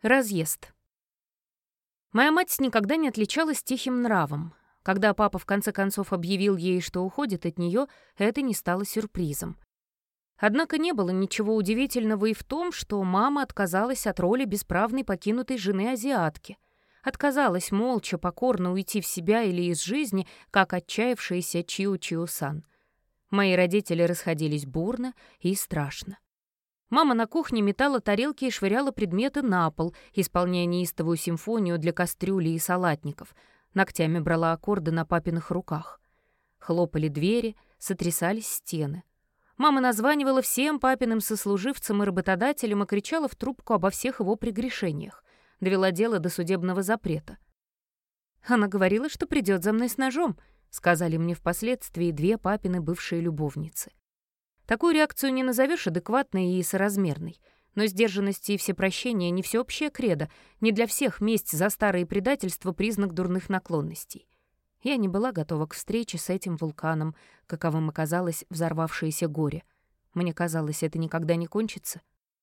Разъезд. Моя мать никогда не отличалась тихим нравом. Когда папа в конце концов объявил ей, что уходит от нее, это не стало сюрпризом. Однако не было ничего удивительного и в том, что мама отказалась от роли бесправной покинутой жены азиатки. Отказалась молча, покорно уйти в себя или из жизни, как отчаявшаяся Чио-Чио-сан. Мои родители расходились бурно и страшно. Мама на кухне метала тарелки и швыряла предметы на пол, исполняя неистовую симфонию для кастрюли и салатников. Ногтями брала аккорды на папиных руках. Хлопали двери, сотрясались стены. Мама названивала всем папиным сослуживцам и работодателям и кричала в трубку обо всех его прегрешениях. Довела дело до судебного запрета. «Она говорила, что придет за мной с ножом», — сказали мне впоследствии две папины бывшие любовницы. Такую реакцию не назовешь адекватной и соразмерной. Но сдержанность и всепрощение — не всеобщее кредо, не для всех месть за старые предательства — признак дурных наклонностей. Я не была готова к встрече с этим вулканом, каковым оказалось взорвавшееся горе. Мне казалось, это никогда не кончится.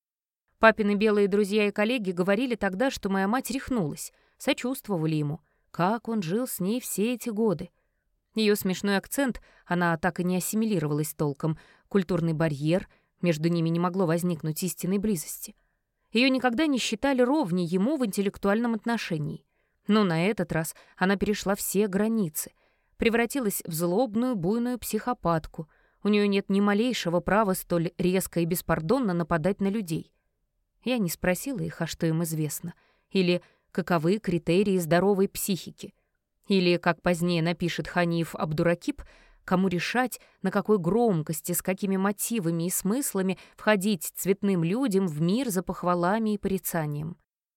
Папины белые друзья и коллеги говорили тогда, что моя мать рехнулась, сочувствовали ему, как он жил с ней все эти годы. Ее смешной акцент, она так и не ассимилировалась толком, культурный барьер, между ними не могло возникнуть истинной близости. Ее никогда не считали ровней ему в интеллектуальном отношении. Но на этот раз она перешла все границы, превратилась в злобную, буйную психопатку. У нее нет ни малейшего права столь резко и беспардонно нападать на людей. Я не спросила их, а что им известно, или каковы критерии здоровой психики. Или, как позднее напишет Ханиев Абдуракиб, кому решать, на какой громкости, с какими мотивами и смыслами входить цветным людям в мир за похвалами и порицанием.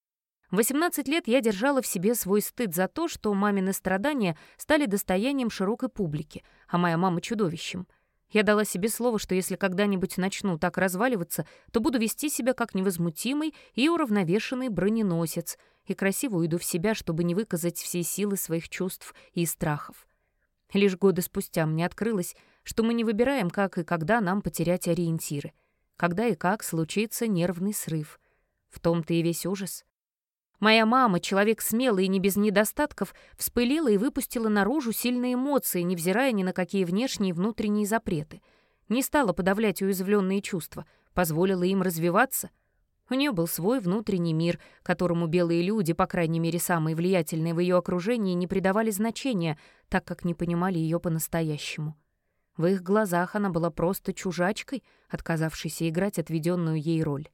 В 18 лет я держала в себе свой стыд за то, что мамины страдания стали достоянием широкой публики, а моя мама — чудовищем. Я дала себе слово, что если когда-нибудь начну так разваливаться, то буду вести себя как невозмутимый и уравновешенный броненосец и красиво уйду в себя, чтобы не выказать всей силы своих чувств и страхов. Лишь годы спустя мне открылось, что мы не выбираем, как и когда нам потерять ориентиры, когда и как случится нервный срыв. В том-то и весь ужас. Моя мама, человек смелый и не без недостатков, вспылила и выпустила наружу сильные эмоции, невзирая ни на какие внешние и внутренние запреты. Не стала подавлять уязвленные чувства, позволила им развиваться. У нее был свой внутренний мир, которому белые люди, по крайней мере, самые влиятельные в ее окружении, не придавали значения, так как не понимали ее по-настоящему. В их глазах она была просто чужачкой, отказавшейся играть отведенную ей роль.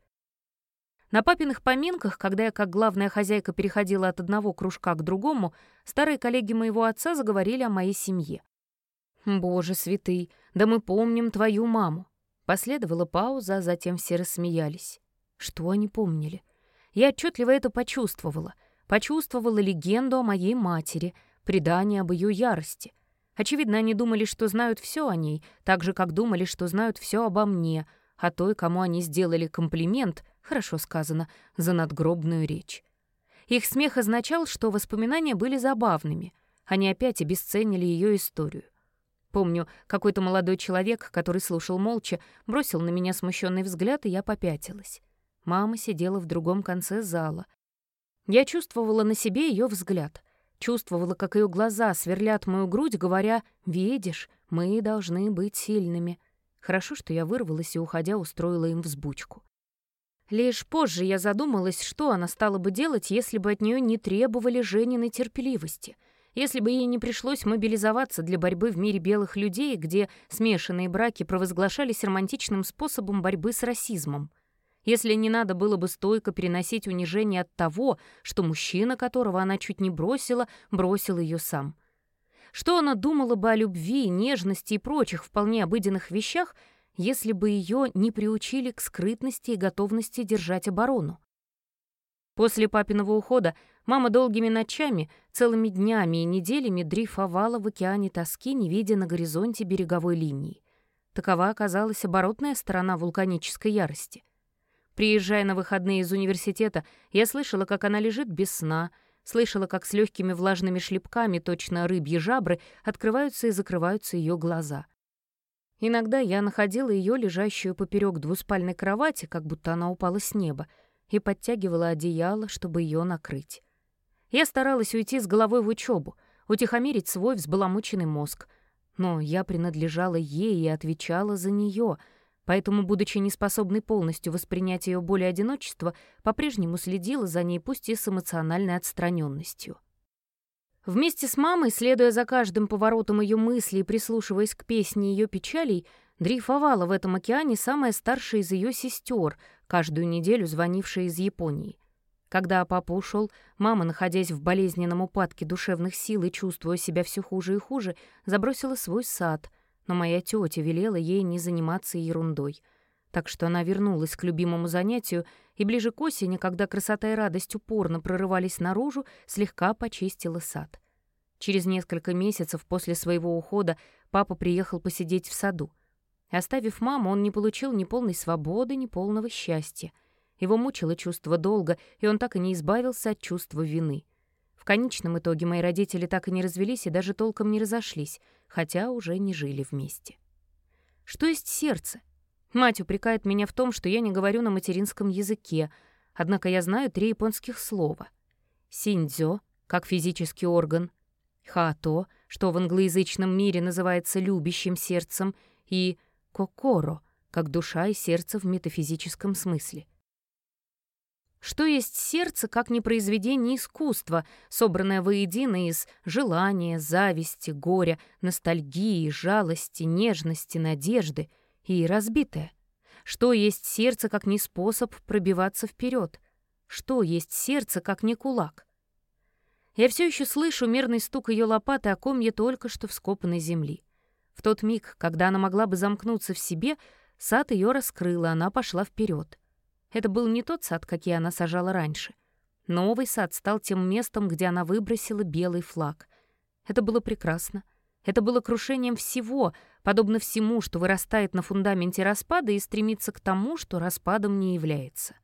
На папиных поминках, когда я как главная хозяйка переходила от одного кружка к другому, старые коллеги моего отца заговорили о моей семье. «Боже святый, да мы помним твою маму!» Последовала пауза, а затем все рассмеялись. Что они помнили? Я отчетливо это почувствовала. Почувствовала легенду о моей матери, предание об ее ярости. Очевидно, они думали, что знают все о ней, так же, как думали, что знают все обо мне, о той, кому они сделали комплимент, хорошо сказано, за надгробную речь. Их смех означал, что воспоминания были забавными. Они опять обесценили ее историю. Помню, какой-то молодой человек, который слушал молча, бросил на меня смущенный взгляд, и я попятилась. Мама сидела в другом конце зала. Я чувствовала на себе ее взгляд, чувствовала, как ее глаза сверлят мою грудь, говоря: «Видишь, мы должны быть сильными». Хорошо, что я вырвалась и, уходя, устроила им взбучку. Лишь позже я задумалась, что она стала бы делать, если бы от нее не требовали Жениной терпеливости, если бы ей не пришлось мобилизоваться для борьбы в мире белых людей, где смешанные браки провозглашались романтичным способом борьбы с расизмом. Если не надо было бы стойко переносить унижение от того, что мужчина, которого она чуть не бросила, бросил ее сам. Что она думала бы о любви, нежности и прочих вполне обыденных вещах, если бы ее не приучили к скрытности и готовности держать оборону? После папиного ухода мама долгими ночами, целыми днями и неделями дрейфовала в океане тоски, не видя на горизонте береговой линии. Такова оказалась оборотная сторона вулканической ярости. Приезжая на выходные из университета, я слышала, как она лежит без сна, слышала, как с легкими влажными шлепками, точно рыбьи жабры, открываются и закрываются ее глаза. Иногда я находила ее лежащую поперек двуспальной кровати, как будто она упала с неба, и подтягивала одеяло, чтобы ее накрыть. Я старалась уйти с головой в учебу, утихомирить свой взбаламученный мозг. Но я принадлежала ей и отвечала за нее, поэтому, будучи неспособной полностью воспринять ее боль и одиночество, по-прежнему следила за ней, пусть и с эмоциональной отстраненностью. Вместе с мамой, следуя за каждым поворотом ее мысли и прислушиваясь к песне ее печалей, дрейфовала в этом океане самая старшая из ее сестер, каждую неделю звонившая из Японии. Когда папа ушел, мама, находясь в болезненном упадке душевных сил и чувствуя себя все хуже и хуже, забросила свой сад, но моя тетя велела ей не заниматься ерундой. Так что она вернулась к любимому занятию и ближе к осени, когда красота и радость упорно прорывались наружу, слегка почистила сад. Через несколько месяцев после своего ухода папа приехал посидеть в саду. Оставив маму, он не получил ни полной свободы, ни полного счастья. Его мучило чувство долга, и он так и не избавился от чувства вины. В конечном итоге мои родители так и не развелись и даже толком не разошлись, хотя уже не жили вместе. Что есть сердце? Мать упрекает меня в том, что я не говорю на материнском языке, однако я знаю 3 японских слова. Синдзё, как физический орган, хато, что в англоязычном мире называется любящим сердцем, и кокоро, как душа и сердце в метафизическом смысле. Что есть сердце, как не произведение искусства, собранное воедино из желания, зависти, горя, ностальгии, жалости, нежности, надежды — и разбитое? Что есть сердце, как не способ пробиваться вперед? Что есть сердце, как не кулак? Я все еще слышу мерный стук ее лопаты о комье только что вскопанной земли. В тот миг, когда она могла бы замкнуться в себе, сад ее раскрыл, и она пошла вперед. Это был не тот сад, какие она сажала раньше. Новый сад стал тем местом, где она выбросила белый флаг. Это было прекрасно. Это было крушением всего, подобно всему, что вырастает на фундаменте распада и стремится к тому, что распадом не является.